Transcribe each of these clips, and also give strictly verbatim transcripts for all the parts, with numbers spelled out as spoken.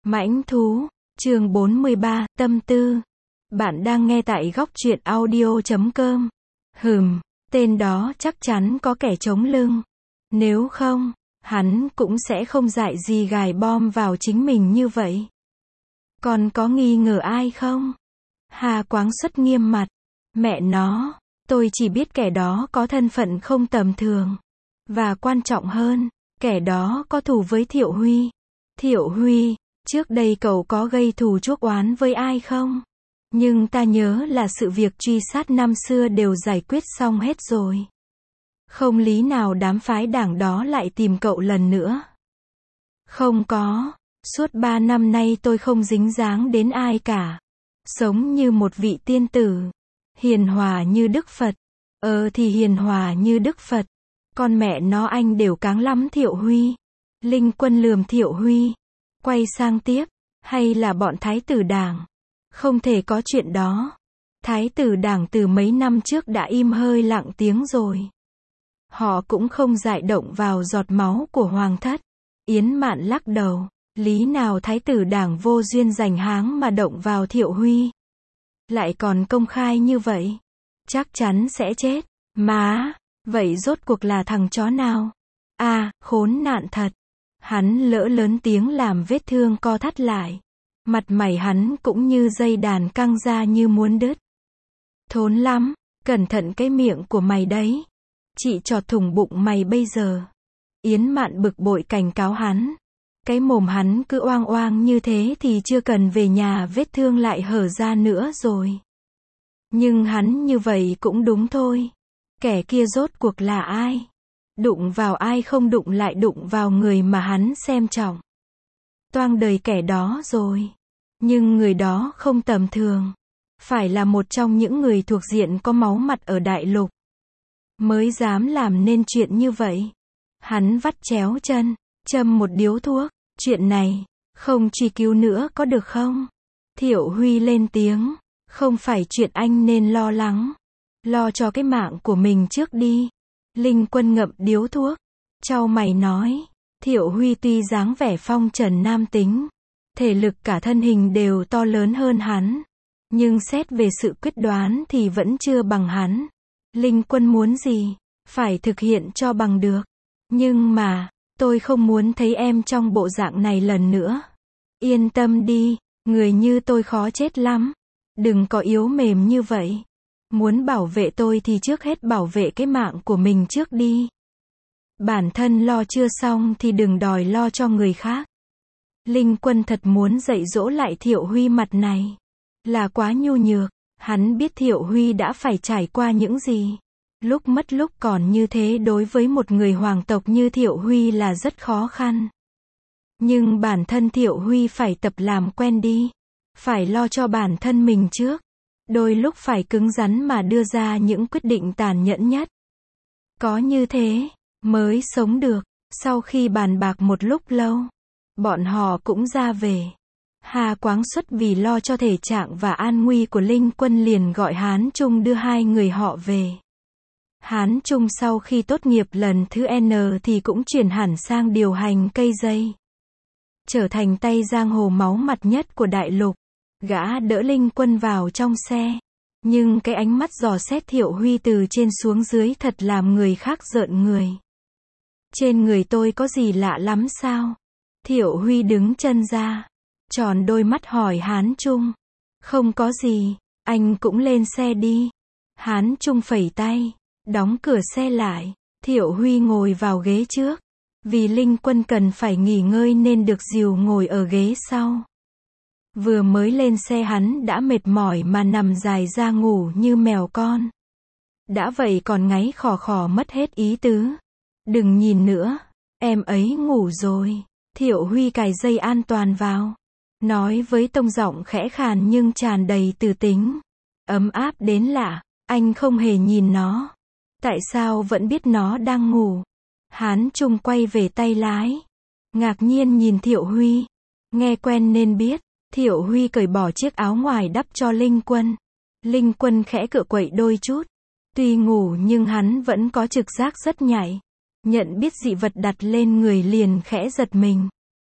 Mãnh thú, chương bốn mươi ba, tâm tư. Bạn đang nghe tại góc truyện audio chấm com. Hừm, tên đó chắc chắn có kẻ chống lưng. Nếu không, hắn cũng sẽ không dại gì gài bom vào chính mình như vậy. Còn có nghi ngờ ai không? Hà Quáng Xuất nghiêm mặt. Mẹ nó, tôi chỉ biết kẻ đó có thân phận không tầm thường. Và quan trọng hơn, kẻ đó có thù với Thiệu Huy. Thiệu Huy, trước đây cậu có gây thù chuốc oán với ai không? Nhưng ta nhớ là sự việc truy sát năm xưa đều giải quyết xong hết rồi. Không lý nào đám phái đảng đó lại tìm cậu lần nữa. Không có, suốt ba năm nay tôi không dính dáng đến ai cả. Sống như một vị tiên tử. Hiền hòa như Đức Phật. Ờ thì hiền hòa như Đức Phật. Con mẹ nó anh đều cáng lắm Thiệu Huy. Linh Quân lườm Thiệu Huy. Quay sang tiếp. Hay là bọn thái tử đảng? Không thể có chuyện đó. Thái tử đảng từ mấy năm trước đã im hơi lặng tiếng rồi. Họ cũng không dại động vào giọt máu của hoàng thất. Yến Mạn lắc đầu. Lý nào thái tử đảng vô duyên giành háng mà động vào Thiệu Huy. Lại còn công khai như vậy. Chắc chắn sẽ chết. Má, vậy rốt cuộc là thằng chó nào? À, khốn nạn thật. Hắn lỡ lớn tiếng làm vết thương co thắt lại. Mặt mày hắn cũng như dây đàn căng ra như muốn đứt. Thốn lắm, cẩn thận cái miệng của mày đấy. Chị chọt thủng bụng mày bây giờ. Yến Mạn bực bội cảnh cáo hắn. Cái mồm hắn cứ oang oang như thế thì chưa cần về nhà vết thương lại hở ra nữa rồi. Nhưng hắn như vậy cũng đúng thôi. Kẻ kia rốt cuộc là ai? Đụng vào ai không đụng lại đụng vào người mà hắn xem trọng. Toang đời kẻ đó rồi. Nhưng người đó không tầm thường. Phải là một trong những người thuộc diện có máu mặt ở đại lục. Mới dám làm nên chuyện như vậy. Hắn vắt chéo chân, châm một điếu thuốc. Chuyện này, không truy cứu nữa có được không? Thiệu Huy lên tiếng. Không phải chuyện anh nên lo lắng. Lo cho cái mạng của mình trước đi. Linh Quân ngậm điếu thuốc. Chau mày nói. Thiệu Huy tuy dáng vẻ phong trần nam tính. Thể lực cả thân hình đều to lớn hơn hắn. Nhưng xét về sự quyết đoán thì vẫn chưa bằng hắn. Linh Quân muốn gì? Phải thực hiện cho bằng được. Nhưng mà, tôi không muốn thấy em trong bộ dạng này lần nữa. Yên tâm đi, người như tôi khó chết lắm. Đừng có yếu mềm như vậy. Muốn bảo vệ tôi thì trước hết bảo vệ cái mạng của mình trước đi. Bản thân lo chưa xong thì đừng đòi lo cho người khác. Linh Quân thật muốn dạy dỗ lại Thiệu Huy mặt này. Là quá nhu nhược. Hắn biết Thiệu Huy đã phải trải qua những gì. Lúc mất lúc còn như thế đối với một người hoàng tộc như Thiệu Huy là rất khó khăn. Nhưng bản thân Thiệu Huy phải tập làm quen đi. Phải lo cho bản thân mình trước. Đôi lúc phải cứng rắn mà đưa ra những quyết định tàn nhẫn nhất. Có như thế, mới sống được. Sau khi bàn bạc một lúc lâu, bọn họ cũng ra về. Hà Quáng Xuất vì lo cho thể trạng và an nguy của Linh Quân liền gọi Hán Trung đưa hai người họ về. Hán Trung sau khi tốt nghiệp lần thứ N thì cũng chuyển hẳn sang điều hành cây dây. Trở thành tay giang hồ máu mặt nhất của đại lục. Gã đỡ Linh Quân vào trong xe. Nhưng cái ánh mắt dò xét Thiệu Huy từ trên xuống dưới thật làm người khác rợn người. Trên người tôi có gì lạ lắm sao? Thiệu Huy đứng chân ra. Tròn đôi mắt hỏi Hán Trung. Không có gì, anh cũng lên xe đi. Hán Trung phẩy tay. Đóng cửa xe lại. Thiệu Huy ngồi vào ghế trước. Vì Linh Quân cần phải nghỉ ngơi nên được dìu ngồi ở ghế sau. Vừa mới lên xe hắn đã mệt mỏi mà nằm dài ra ngủ như mèo con. Đã vậy còn ngáy khò khò mất hết ý tứ. Đừng nhìn nữa, em ấy ngủ rồi. Thiệu Huy cài dây an toàn vào. Nói với tông giọng khẽ khàn nhưng tràn đầy từ tính. Ấm áp đến lạ, anh không hề nhìn nó. Tại sao vẫn biết nó đang ngủ? Hán Trung quay về tay lái. Ngạc nhiên nhìn Thiệu Huy. Nghe quen nên biết. Thiệu Huy cởi bỏ chiếc áo ngoài đắp cho Linh Quân. Linh Quân khẽ cựa quậy đôi chút. Tuy ngủ nhưng hắn vẫn có trực giác rất nhạy. Nhận biết dị vật đặt lên người liền khẽ giật mình.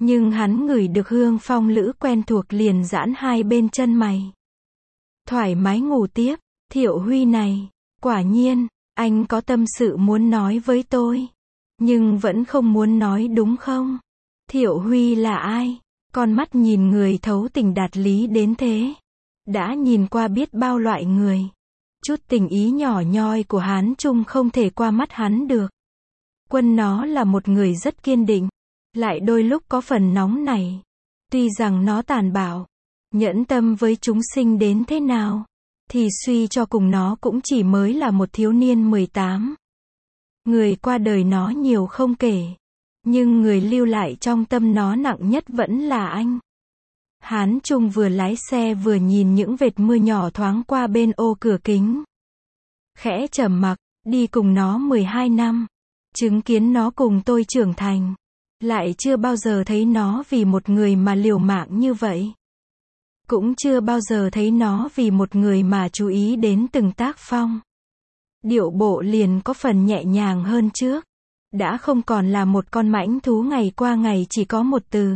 Nhưng hắn ngửi được hương phong lữ quen thuộc liền giãn hai bên chân mày. Thoải mái ngủ tiếp, Thiệu Huy này, quả nhiên, anh có tâm sự muốn nói với tôi. Nhưng vẫn không muốn nói đúng không? Thiệu Huy là ai? Con mắt nhìn người thấu tình đạt lý đến thế. Đã nhìn qua biết bao loại người. Chút tình ý nhỏ nhoi của Hán Trung không thể qua mắt hắn được. Quân nó là một người rất kiên định. Lại đôi lúc có phần nóng nảy. Tuy rằng nó tàn bạo, nhẫn tâm với chúng sinh đến thế nào, thì suy cho cùng nó cũng chỉ mới là một thiếu niên mười tám. Người qua đời nó nhiều không kể. Nhưng người lưu lại trong tâm nó nặng nhất vẫn là anh. Hán Trung vừa lái xe vừa nhìn những vệt mưa nhỏ thoáng qua bên ô cửa kính. Khẽ trầm mặc, đi cùng nó mười hai năm. Chứng kiến nó cùng tôi trưởng thành. Lại chưa bao giờ thấy nó vì một người mà liều mạng như vậy. Cũng chưa bao giờ thấy nó vì một người mà chú ý đến từng tác phong. Điệu bộ liền có phần nhẹ nhàng hơn trước. Đã không còn là một con mãnh thú ngày qua ngày chỉ có một từ.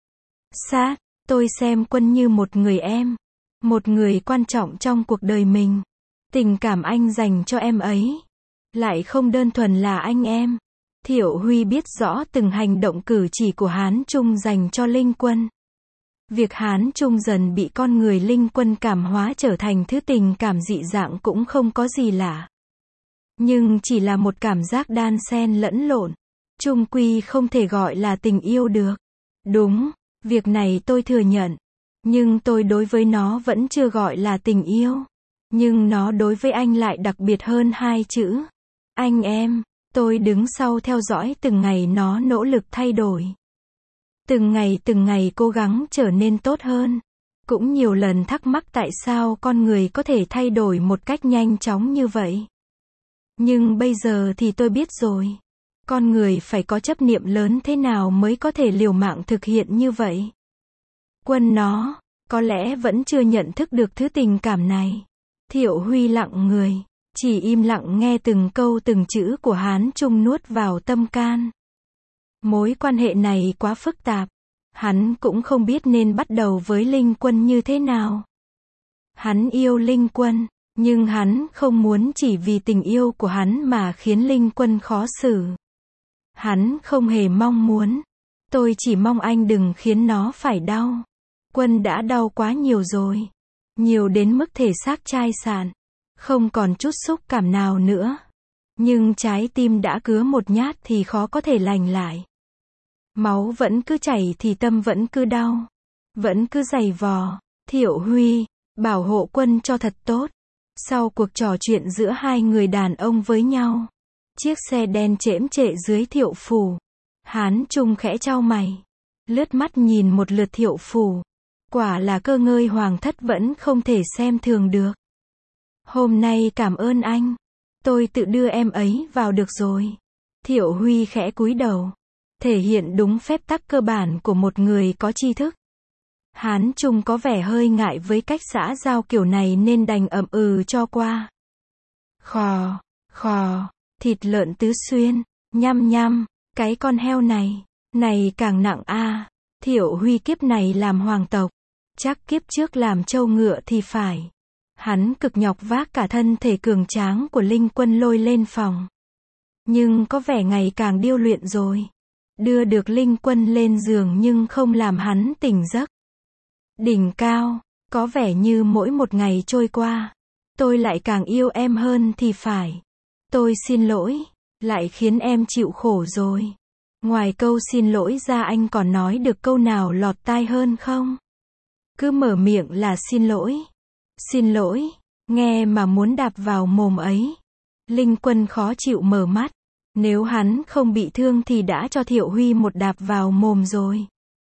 Sát, tôi xem Quân như một người em. Một người quan trọng trong cuộc đời mình. Tình cảm anh dành cho em ấy. Lại không đơn thuần là anh em. Thiệu Huy biết rõ từng hành động cử chỉ của Hán Trung dành cho Linh Quân. Việc Hán Trung dần bị con người Linh Quân cảm hóa trở thành thứ tình cảm dị dạng cũng không có gì lạ. Nhưng chỉ là một cảm giác đan xen lẫn lộn. Chung quy không thể gọi là tình yêu được. Đúng, việc này tôi thừa nhận. Nhưng tôi đối với nó vẫn chưa gọi là tình yêu. Nhưng nó đối với anh lại đặc biệt hơn hai chữ. Anh em. Tôi đứng sau theo dõi từng ngày nó nỗ lực thay đổi. Từng ngày từng ngày cố gắng trở nên tốt hơn. Cũng nhiều lần thắc mắc tại sao con người có thể thay đổi một cách nhanh chóng như vậy. Nhưng bây giờ thì tôi biết rồi. Con người phải có chấp niệm lớn thế nào mới có thể liều mạng thực hiện như vậy. Quân nó, có lẽ vẫn chưa nhận thức được thứ tình cảm này. Thiệu Huy lặng người. Chỉ im lặng nghe từng câu từng chữ của Hán Trung nuốt vào tâm can. Mối quan hệ này quá phức tạp. Hắn cũng không biết nên bắt đầu với Linh Quân như thế nào. Hắn yêu Linh Quân, nhưng hắn không muốn chỉ vì tình yêu của hắn mà khiến Linh Quân khó xử. Hắn không hề mong muốn. Tôi chỉ mong anh đừng khiến nó phải đau. Quân đã đau quá nhiều rồi. Nhiều đến mức thể xác chai sạn. Không còn chút xúc cảm nào nữa. Nhưng trái tim đã cứa một nhát thì khó có thể lành lại. Máu vẫn cứ chảy thì tâm vẫn cứ đau. Vẫn cứ giày vò. Thiệu Huy, bảo hộ Quân cho thật tốt. Sau cuộc trò chuyện giữa hai người đàn ông với nhau. Chiếc xe đen chễm chệ dưới Thiệu Phủ. Hán Trung khẽ chau mày. Lướt mắt nhìn một lượt Thiệu Phủ. Quả là cơ ngơi hoàng thất vẫn không thể xem thường được. Hôm nay cảm ơn anh. Tôi tự đưa em ấy vào được rồi. Thiệu Huy khẽ cúi đầu. Thể hiện đúng phép tắc cơ bản của một người có tri thức. Hán Trung có vẻ hơi ngại với cách xã giao kiểu này nên đành ậm ừ cho qua. Khò, khò, thịt lợn tứ xuyên, nhăm nhăm, cái con heo này, này càng nặng a. À. Thiệu Huy kiếp này làm hoàng tộc, chắc kiếp trước làm trâu ngựa thì phải. Hắn cực nhọc vác cả thân thể cường tráng của Linh Quân lôi lên phòng. Nhưng có vẻ ngày càng điêu luyện rồi. Đưa được Linh Quân lên giường nhưng không làm hắn tỉnh giấc. Đỉnh cao, có vẻ như mỗi một ngày trôi qua, tôi lại càng yêu em hơn thì phải. Tôi xin lỗi, lại khiến em chịu khổ rồi. Ngoài câu xin lỗi ra anh còn nói được câu nào lọt tai hơn không? Cứ mở miệng là xin lỗi. Xin lỗi, nghe mà muốn đạp vào mồm ấy. Linh Quân khó chịu mở mắt. Nếu hắn không bị thương thì đã cho Thiệu Huy một đạp vào mồm rồi.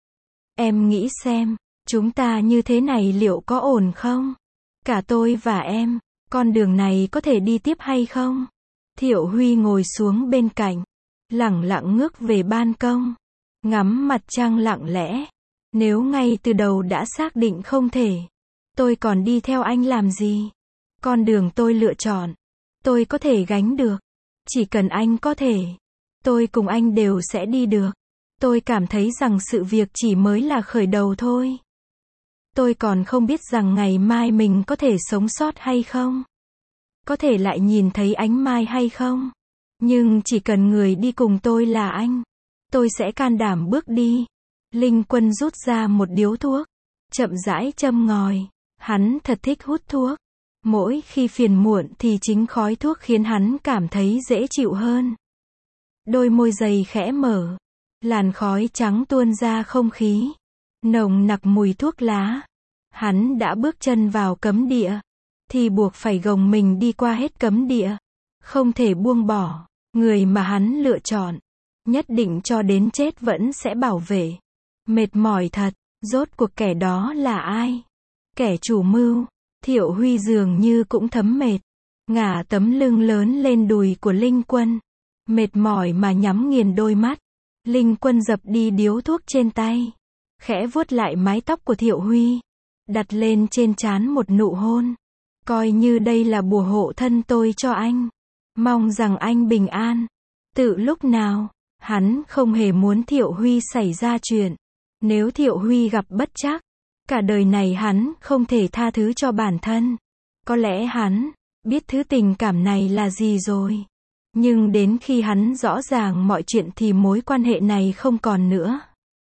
Em nghĩ xem, chúng ta như thế này liệu có ổn không? Cả tôi và em, con đường này có thể đi tiếp hay không? Thiệu Huy ngồi xuống bên cạnh, lẳng lặng ngước về ban công, ngắm mặt trăng lặng lẽ. Nếu ngay từ đầu đã xác định không thể, tôi còn đi theo anh làm gì? Con đường tôi lựa chọn, tôi có thể gánh được. Chỉ cần anh có thể, tôi cùng anh đều sẽ đi được. Tôi cảm thấy rằng sự việc chỉ mới là khởi đầu thôi. Tôi còn không biết rằng ngày mai mình có thể sống sót hay không. Có thể lại nhìn thấy ánh mai hay không. Nhưng chỉ cần người đi cùng tôi là anh, tôi sẽ can đảm bước đi. Linh Quân rút ra một điếu thuốc, chậm rãi châm ngòi. Hắn thật thích hút thuốc. Mỗi khi phiền muộn thì chính khói thuốc khiến hắn cảm thấy dễ chịu hơn. Đôi môi dày khẽ mở. Làn khói trắng tuôn ra không khí. Nồng nặc mùi thuốc lá. Hắn đã bước chân vào cấm địa. Thì buộc phải gồng mình đi qua hết cấm địa. Không thể buông bỏ. Người mà hắn lựa chọn. Nhất định cho đến chết vẫn sẽ bảo vệ. Mệt mỏi thật. Rốt cuộc kẻ đó là ai? Kẻ chủ mưu. Thiệu Huy dường như cũng thấm mệt. Ngả tấm lưng lớn lên đùi của Linh Quân. Mệt mỏi mà nhắm nghiền đôi mắt. Linh Quân dập đi điếu thuốc trên tay. Khẽ vuốt lại mái tóc của Thiệu Huy. Đặt lên trên trán một nụ hôn. Coi như đây là bùa hộ thân tôi cho anh. Mong rằng anh bình an. Từ lúc nào, hắn không hề muốn Thiệu Huy xảy ra chuyện. Nếu Thiệu Huy gặp bất trắc, cả đời này hắn không thể tha thứ cho bản thân. Có lẽ hắn biết thứ tình cảm này là gì rồi. Nhưng đến khi hắn rõ ràng mọi chuyện thì mối quan hệ này không còn nữa.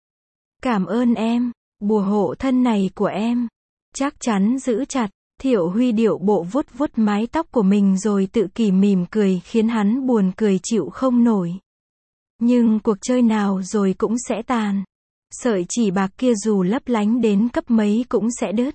Cảm ơn em, bùa hộ thân này của em. Chắc chắn giữ chặt. Thiệu Huy điệu bộ vuốt vuốt mái tóc của mình rồi tự kỷ mỉm cười khiến hắn buồn cười chịu không nổi. Nhưng cuộc chơi nào rồi cũng sẽ tàn. Sợi chỉ bạc kia dù lấp lánh đến cấp mấy cũng sẽ đứt.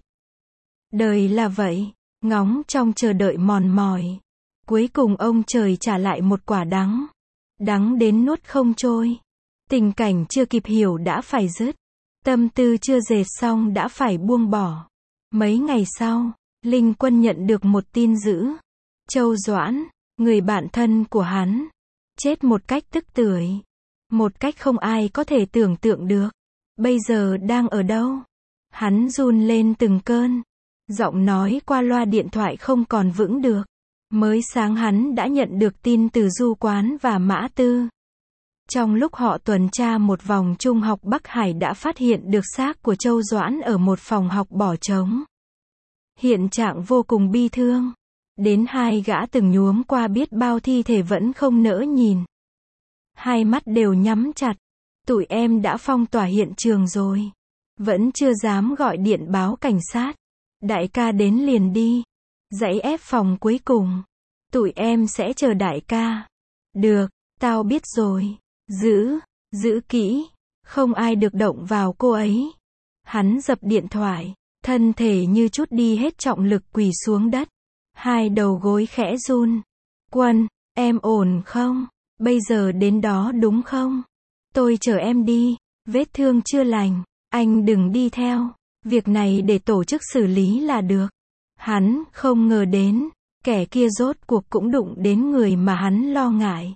Đời là vậy, ngóng trong chờ đợi mòn mỏi. Cuối cùng ông trời trả lại một quả đắng. Đắng đến nuốt không trôi. Tình cảnh chưa kịp hiểu đã phải dứt. Tâm tư chưa dệt xong đã phải buông bỏ. Mấy ngày sau, Linh Quân nhận được một tin dữ. Châu Doãn, người bạn thân của hắn, chết một cách tức tưởi. Một cách không ai có thể tưởng tượng được. Bây giờ đang ở đâu? Hắn run lên từng cơn. Giọng nói qua loa điện thoại không còn vững được. Mới sáng hắn đã nhận được tin từ Du Quán và Mã Tư. Trong lúc họ tuần tra một vòng trung học Bắc Hải đã phát hiện được xác của Châu Doãn ở một phòng học bỏ trống. Hiện trạng vô cùng bi thương. Đến hai gã từng nhuốm qua biết bao thi thể vẫn không nỡ nhìn. Hai mắt đều nhắm chặt. Tụi em đã phong tỏa hiện trường rồi. Vẫn chưa dám gọi điện báo cảnh sát. Đại ca đến liền đi. Dãy ép phòng cuối cùng. Tụi em sẽ chờ đại ca. Được, tao biết rồi. Giữ, giữ kỹ. Không ai được động vào cô ấy. Hắn dập điện thoại. Thân thể như chút đi hết trọng lực quỳ xuống đất. Hai đầu gối khẽ run. Quân, em ổn không? Bây giờ đến đó đúng không? Tôi chở em đi. Vết thương chưa lành. Anh đừng đi theo. Việc này để tổ chức xử lý là được. Hắn không ngờ đến. Kẻ kia rốt cuộc cũng đụng đến người mà hắn lo ngại.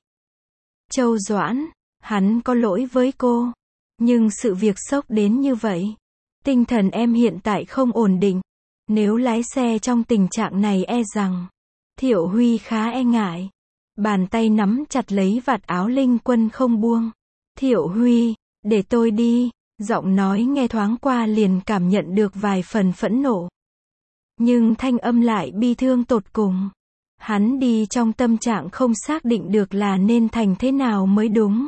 Châu Doãn. Hắn có lỗi với cô. Nhưng sự việc sốc đến như vậy. Tinh thần em hiện tại không ổn định. Nếu lái xe trong tình trạng này e rằng. Thiệu Huy khá e ngại. Bàn tay nắm chặt lấy vạt áo Linh Quân không buông. Thiệu Huy, để tôi đi. Giọng nói nghe thoáng qua liền cảm nhận được vài phần phẫn nộ. Nhưng thanh âm lại bi thương tột cùng. Hắn đi trong tâm trạng không xác định được là nên thành thế nào mới đúng.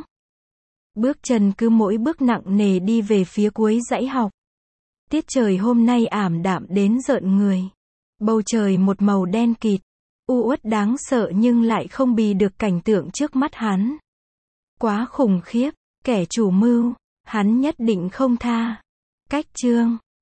Bước chân cứ mỗi bước nặng nề đi về phía cuối dãy học. Tiết trời hôm nay ảm đạm đến rợn người. Bầu trời một màu đen kịt. U uất đáng sợ nhưng lại không bì được cảnh tượng trước mắt hắn. Quá khủng khiếp. Kẻ chủ mưu. Hắn nhất định không tha. Cách chương.